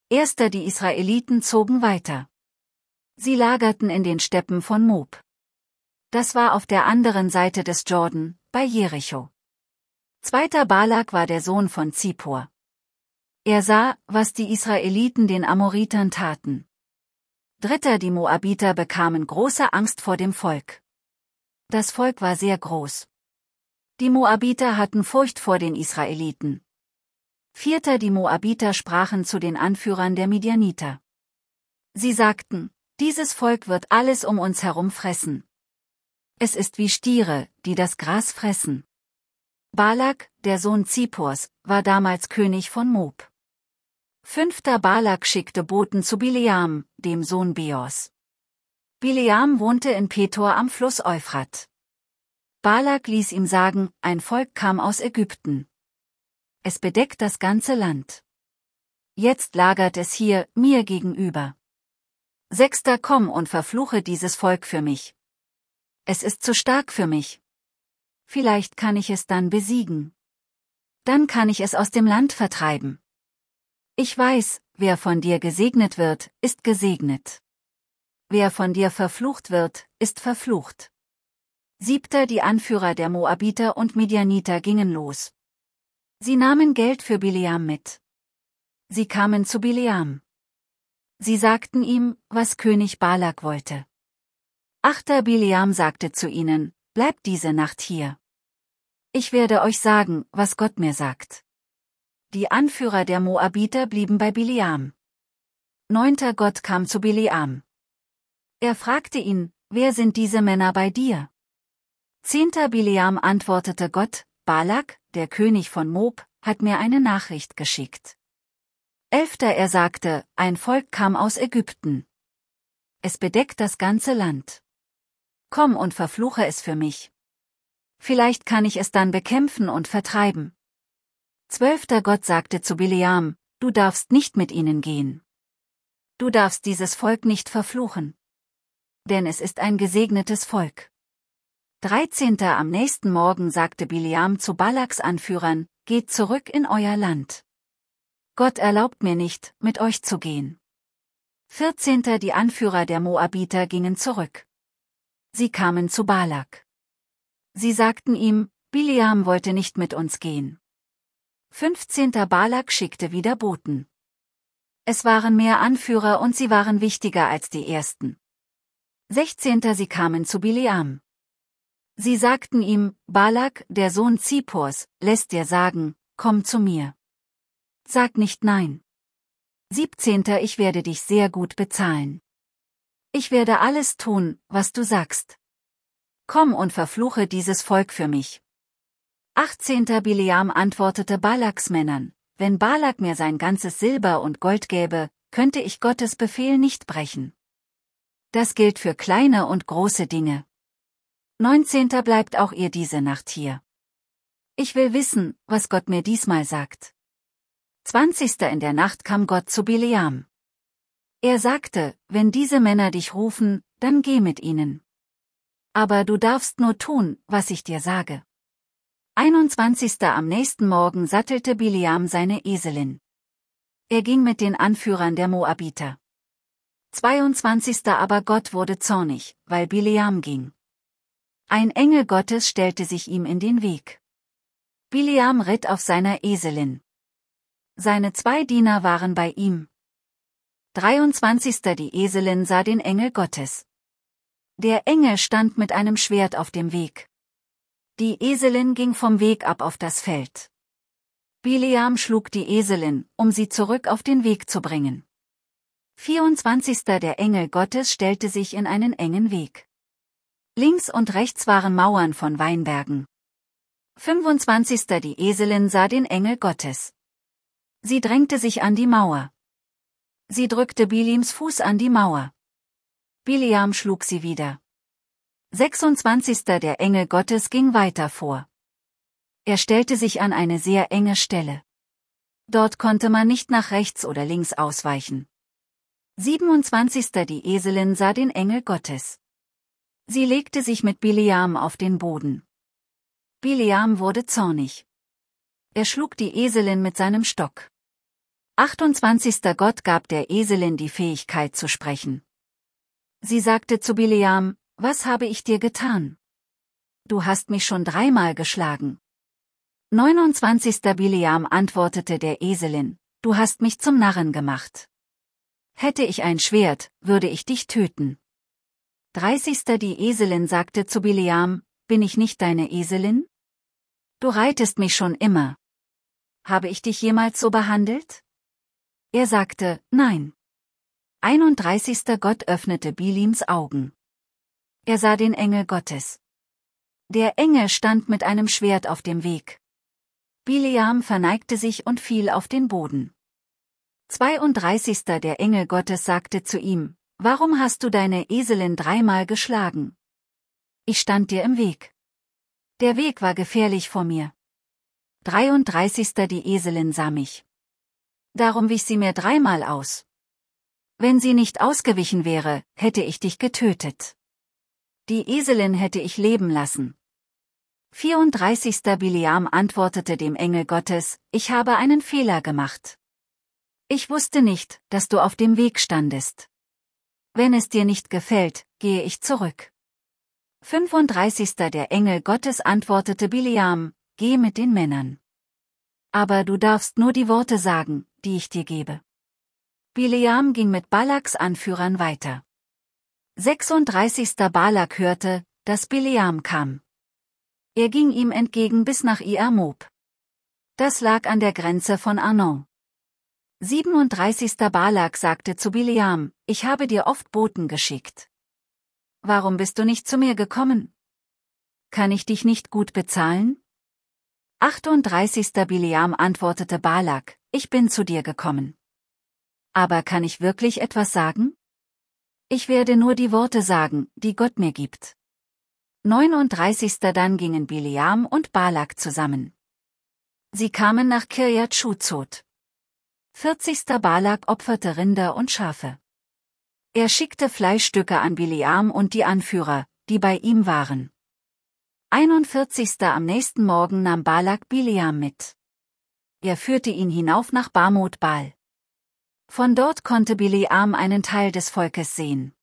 Erster die Israeliten zogen weiter. Sie lagerten in den Steppen von Moab. Das war auf der anderen Seite des Jordan, bei Jericho. Zweiter Balak war der Sohn von Zippor. Er sah, was die Israeliten den Amoritern taten. Dritter die Moabiter bekamen große Angst vor dem Volk. Das Volk war sehr groß. Die Moabiter hatten Furcht vor den Israeliten. Vierter die Moabiter sprachen zu den Anführern der Midianiter. Sie sagten, dieses Volk wird alles um uns herum fressen. Es ist wie Stiere, die das Gras fressen. Balak, der Sohn Zippors, war damals König von Moab. Fünfter Balak schickte Boten zu Bileam, dem Sohn Beors. Bileam wohnte in Petor am Fluss Euphrat. Balak ließ ihm sagen, ein Volk kam aus Ägypten. Es bedeckt das ganze Land. Jetzt lagert es hier, mir gegenüber. Sechster, komm und verfluche dieses Volk für mich. Es ist zu stark für mich. Vielleicht kann ich es dann besiegen. Dann kann ich es aus dem Land vertreiben. Ich weiß, wer von dir gesegnet wird, ist gesegnet. Wer von dir verflucht wird, ist verflucht. Siebter, die Anführer der Moabiter und Midianiter gingen los. Sie nahmen Geld für Bileam mit. Sie kamen zu Bileam. Sie sagten ihm, was König Balak wollte. Achter, Bileam sagte zu ihnen, bleibt diese Nacht hier. Ich werde euch sagen, was Gott mir sagt. Die Anführer der Moabiter blieben bei Bileam. Neunter, Gott kam zu Bileam. Er fragte ihn, wer sind diese Männer bei dir? Zehnter, Bileam antwortete Gott, Balak, der König von Moab, hat mir eine Nachricht geschickt. Elfter, er sagte, ein Volk kam aus Ägypten. Es bedeckt das ganze Land. Komm und verfluche es für mich. Vielleicht kann ich es dann bekämpfen und vertreiben. Zwölfter, Gott sagte zu Bileam, du darfst nicht mit ihnen gehen. Du darfst dieses Volk nicht verfluchen. Denn es ist ein gesegnetes Volk. 13. Am nächsten Morgen sagte Bileam zu Balaks Anführern, geht zurück in euer Land. Gott erlaubt mir nicht, mit euch zu gehen. 14. Die Anführer der Moabiter gingen zurück. Sie kamen zu Balak. Sie sagten ihm, Bileam wollte nicht mit uns gehen. 15. Balak schickte wieder Boten. Es waren mehr Anführer und sie waren wichtiger als die ersten. 16. Sie kamen zu Bileam. Sie sagten ihm, Balak, der Sohn Zippors, lässt dir sagen, komm zu mir. Sag nicht nein. 17. Ich werde dich sehr gut bezahlen. Ich werde alles tun, was du sagst. Komm und verfluche dieses Volk für mich. 18. Bileam antwortete Balaks Männern, wenn Balak mir sein ganzes Silber und Gold gäbe, könnte ich Gottes Befehl nicht brechen. Das gilt für kleine und große Dinge. 19. Bleibt auch ihr diese Nacht hier. Ich will wissen, was Gott mir diesmal sagt. 20. In der Nacht kam Gott zu Bileam. Er sagte, wenn diese Männer dich rufen, dann geh mit ihnen. Aber du darfst nur tun, was ich dir sage. 21. Am nächsten Morgen sattelte Bileam seine Eselin. Er ging mit den Anführern der Moabiter. 22. Aber Gott wurde zornig, weil Bileam ging. Ein Engel Gottes stellte sich ihm in den Weg. Bileam ritt auf seiner Eselin. Seine 2 Diener waren bei ihm. 23. Die Eselin sah den Engel Gottes. Der Engel stand mit einem Schwert auf dem Weg. Die Eselin ging vom Weg ab auf das Feld. Bileam schlug die Eselin, um sie zurück auf den Weg zu bringen. 24. Der Engel Gottes stellte sich in einen engen Weg. Links und rechts waren Mauern von Weinbergen. 25. Die Eselin sah den Engel Gottes. Sie drängte sich an die Mauer. Sie drückte Bileams Fuß an die Mauer. Bileam schlug sie wieder. 26. Der Engel Gottes ging weiter vor. Er stellte sich an eine sehr enge Stelle. Dort konnte man nicht nach rechts oder links ausweichen. 27. Die Eselin sah den Engel Gottes. Sie legte sich mit Bileam auf den Boden. Bileam wurde zornig. Er schlug die Eselin mit seinem Stock. 28. Gott gab der Eselin die Fähigkeit zu sprechen. Sie sagte zu Bileam: Was habe ich dir getan? Du hast mich schon 3-mal geschlagen. 29. Bileam antwortete der Eselin: Du hast mich zum Narren gemacht. Hätte ich ein Schwert, würde ich dich töten. 30. Die Eselin sagte zu Bileam: Bin ich nicht deine Eselin? Du reitest mich schon immer. Habe ich dich jemals so behandelt? Er sagte: Nein. 31. Gott öffnete Bilims Augen. Er sah den Engel Gottes. Der Engel stand mit einem Schwert auf dem Weg. Bileam verneigte sich und fiel auf den Boden. 32. Der Engel Gottes sagte zu ihm: Warum hast du deine Eselin 3-mal geschlagen? Ich stand dir im Weg. Der Weg war gefährlich vor mir. 33. Die Eselin sah mich. Darum wich sie mir 3-mal aus. Wenn sie nicht ausgewichen wäre, hätte ich dich getötet. Die Eselin hätte ich leben lassen. 34. Bileam antwortete dem Engel Gottes: Ich habe einen Fehler gemacht. Ich wusste nicht, dass du auf dem Weg standest. Wenn es dir nicht gefällt, gehe ich zurück. 35. Der Engel Gottes antwortete Bileam: Geh mit den Männern. Aber du darfst nur die Worte sagen, die ich dir gebe. Bileam ging mit Balaks Anführern weiter. 36. Balak hörte, dass Bileam kam. Er ging ihm entgegen bis nach Ir-Mob. Das lag an der Grenze von Arnon. 37. Balak sagte zu Bileam: Ich habe dir oft Boten geschickt. Warum bist du nicht zu mir gekommen? Kann ich dich nicht gut bezahlen? 38. Bileam antwortete Balak: Ich bin zu dir gekommen. Aber kann ich wirklich etwas sagen? Ich werde nur die Worte sagen, die Gott mir gibt. 39. Dann gingen Bileam und Balak zusammen. Sie kamen nach Kirjat Schutzot. 40. Balak opferte Rinder und Schafe. Er schickte Fleischstücke an Bileam und die Anführer, die bei ihm waren. 41. Am nächsten Morgen nahm Balak Bileam mit. Er führte ihn hinauf nach Bamot Baal. Von dort konnte Bileam einen Teil des Volkes sehen.